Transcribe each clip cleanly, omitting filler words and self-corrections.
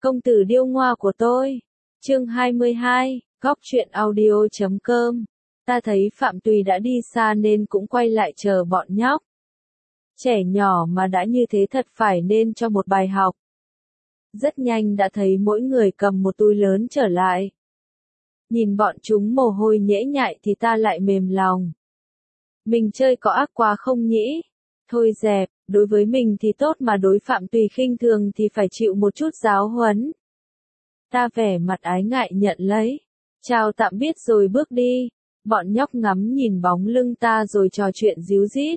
Công tử điêu ngoa của tôi. Chương 22, góc truyện audio.com. Ta thấy Phạm Tùy đã đi xa nên cũng quay lại chờ bọn nhóc. Trẻ nhỏ mà đã như thế thật phải nên cho một bài học. Rất nhanh đã thấy mỗi người cầm một túi lớn trở lại. Nhìn bọn chúng mồ hôi nhễ nhại thì ta lại mềm lòng. Mình chơi có ác quá không nhỉ? Thôi dẹp, đối với mình thì tốt mà đối Phạm Tùy khinh thường thì phải chịu một chút giáo huấn. Ta vẻ mặt ái ngại nhận lấy. Chào tạm biết rồi bước đi. Bọn nhóc ngắm nhìn bóng lưng ta rồi trò chuyện díu dít.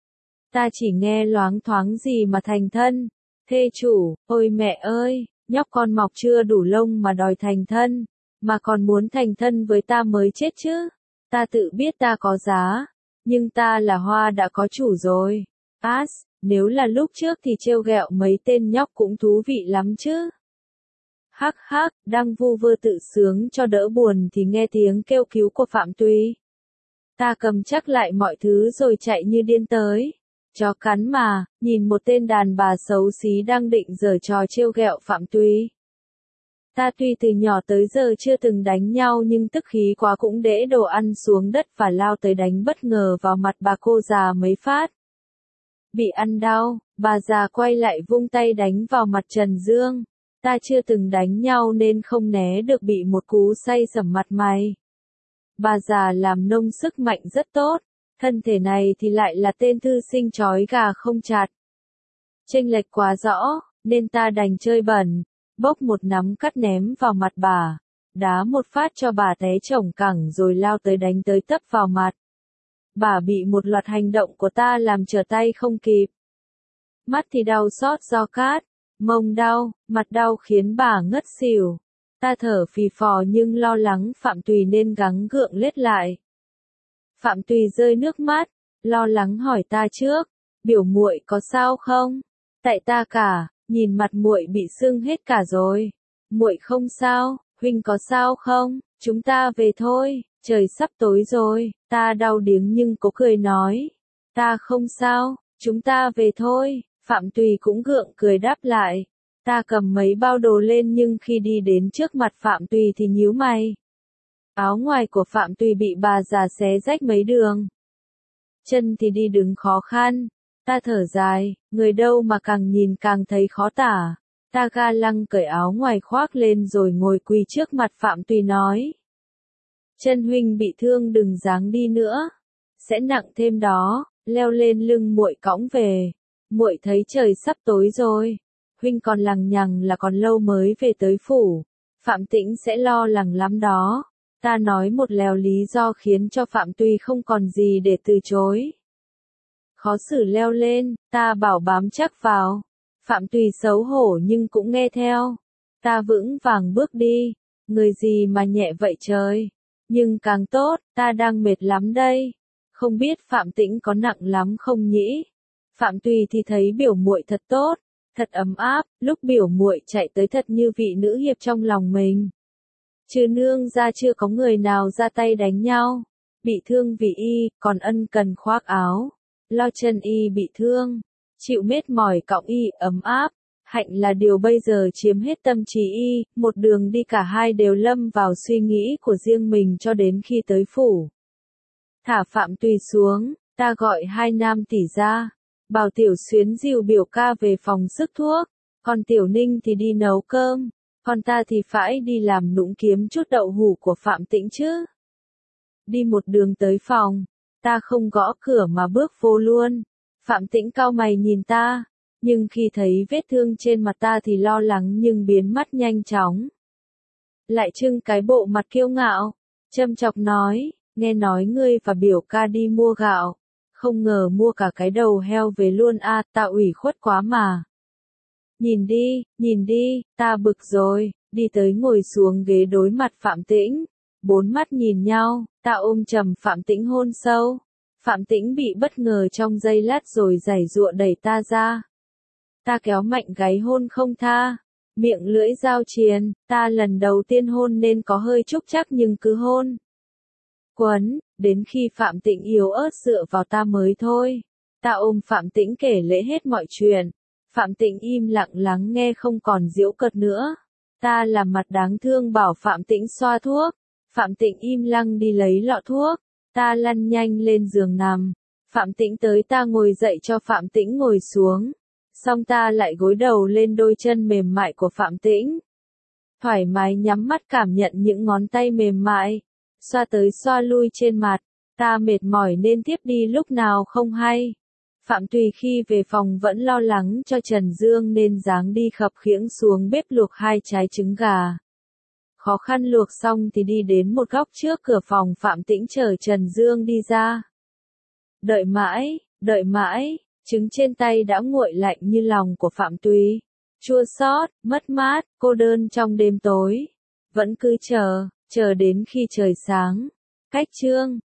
Ta chỉ nghe loáng thoáng gì mà thành thân. Thê chủ, ôi mẹ ơi, nhóc con mọc chưa đủ lông mà đòi thành thân, mà còn muốn thành thân với ta mới chết chứ. Ta tự biết ta có giá, nhưng ta là hoa đã có chủ rồi. Nếu là lúc trước thì trêu ghẹo mấy tên nhóc cũng thú vị lắm chứ. Hắc hắc, đang vu vơ tự sướng cho đỡ buồn thì nghe tiếng kêu cứu của Phạm Tùy. Ta cầm chắc lại mọi thứ rồi chạy như điên tới. Chó cắn mà, nhìn một tên đàn bà xấu xí đang định giở trò trêu ghẹo Phạm Tùy. Ta tuy từ nhỏ tới giờ chưa từng đánh nhau nhưng tức khí quá cũng đễ đồ ăn xuống đất và lao tới đánh bất ngờ vào mặt bà cô già mấy phát. Bị ăn đau, bà già quay lại vung tay đánh vào mặt Trần Dương. Ta chưa từng đánh nhau nên không né được bị một cú say sẩm mặt mày. Bà già làm nông sức mạnh rất tốt, thân thể này thì lại là tên thư sinh chói gà không chặt. Chênh lệch quá rõ, nên ta đành chơi bẩn, bốc một nắm cắt ném vào mặt bà, đá một phát cho bà té chổng cẳng rồi lao tới đánh tới tấp vào mặt. Bà bị một loạt hành động của ta làm trở tay không kịp. Mắt thì đau xót do cát, mông đau, mặt đau khiến bà ngất xỉu. Ta thở phì phò nhưng lo lắng Phạm Tùy nên gắng gượng lết lại. Phạm Tùy rơi nước mắt, lo lắng hỏi ta trước, biểu muội có sao không? Tại ta cả, nhìn mặt muội bị sưng hết cả rồi. Muội không sao, huynh có sao không? Chúng ta về thôi, trời sắp tối rồi. Ta đau điếng nhưng cố cười nói, ta không sao, chúng ta về thôi. Phạm Tùy cũng gượng cười đáp lại. Ta cầm mấy bao đồ lên nhưng khi đi đến trước mặt Phạm Tùy thì nhíu mày. Áo ngoài của Phạm Tùy bị bà già xé rách mấy đường. Chân thì đi đứng khó khăn. Ta thở dài, người đâu mà càng nhìn càng thấy khó tả. Ta ga lăng cởi áo ngoài khoác lên rồi ngồi quỳ trước mặt Phạm Tùy nói. Chân huynh bị thương đừng dáng đi nữa. Sẽ nặng thêm đó, leo lên lưng muội cõng về. Muội thấy trời sắp tối rồi. Huynh còn lằng nhằng là còn lâu mới về tới phủ. Phạm Tĩnh sẽ lo lắng lắm đó. Ta nói một lèo lý do khiến cho Phạm Tùy không còn gì để từ chối. Khó xử leo lên, ta bảo bám chắc vào. Phạm Tùy xấu hổ nhưng cũng nghe theo. Ta vững vàng bước đi. Người gì mà nhẹ vậy trời. Nhưng càng tốt, ta đang mệt lắm đây. Không biết Phạm Tĩnh có nặng lắm không nhỉ? Phạm Tùy thì thấy biểu muội thật tốt, thật ấm áp, lúc biểu muội chạy tới thật như vị nữ hiệp trong lòng mình. Trừ nương ra chưa có người nào ra tay đánh nhau. Bị thương vì y, còn ân cần khoác áo. Lo chân y bị thương. Chịu mệt mỏi cõng y ấm áp. Hạnh là điều bây giờ chiếm hết tâm trí y. Một đường đi cả hai đều lâm vào suy nghĩ của riêng mình cho đến khi tới phủ. Thả Phạm Tùy xuống, ta gọi hai nam tỷ ra. Bảo Tiểu Xuyến dìu biểu ca về phòng sức thuốc. Còn Tiểu Ninh thì đi nấu cơm. Còn ta thì phải đi làm nũng kiếm chút đậu hũ của Phạm Tĩnh chứ. Đi một đường tới phòng, ta không gõ cửa mà bước vô luôn. Phạm Tĩnh cau mày nhìn ta, nhưng khi thấy vết thương trên mặt ta thì lo lắng nhưng biến mất nhanh chóng. Lại trưng cái bộ mặt kiêu ngạo, châm chọc nói, nghe nói ngươi và biểu ca đi mua gạo, không ngờ mua cả cái đầu heo về luôn à, ta ủy khuất quá mà. Nhìn đi, ta bực rồi, đi tới ngồi xuống ghế đối mặt Phạm Tĩnh, bốn mắt nhìn nhau, ta ôm chầm Phạm Tĩnh hôn sâu. Phạm Tĩnh bị bất ngờ trong giây lát rồi giãy giụa đẩy ta ra. Ta kéo mạnh gáy hôn không tha, miệng lưỡi giao triền, ta lần đầu tiên hôn nên có hơi trúc chắc nhưng cứ hôn. Quấn, đến khi Phạm Tĩnh yếu ớt dựa vào ta mới thôi. Ta ôm Phạm Tĩnh kể lễ hết mọi chuyện. Phạm Tĩnh im lặng lắng nghe không còn giễu cợt nữa. Ta làm mặt đáng thương bảo Phạm Tĩnh xoa thuốc. Phạm Tĩnh im lặng đi lấy lọ thuốc. Ta lăn nhanh lên giường nằm. Phạm Tĩnh tới ta ngồi dậy cho Phạm Tĩnh ngồi xuống. Xong ta lại gối đầu lên đôi chân mềm mại của Phạm Tĩnh. Thoải mái nhắm mắt cảm nhận những ngón tay mềm mại. Xoa tới xoa lui trên mặt. Ta mệt mỏi nên tiếp đi lúc nào không hay. Phạm Tùy khi về phòng vẫn lo lắng cho Trần Dương nên dáng đi khập khiễng xuống bếp luộc 2 trái trứng gà. Khó khăn luộc xong thì đi đến một góc trước cửa phòng Phạm Tĩnh chờ Trần Dương đi ra. Đợi mãi, trứng trên tay đã nguội lạnh như lòng của Phạm Tùy. Chua xót, mất mát, cô đơn trong đêm tối. Vẫn cứ chờ đến khi trời sáng. Cách chương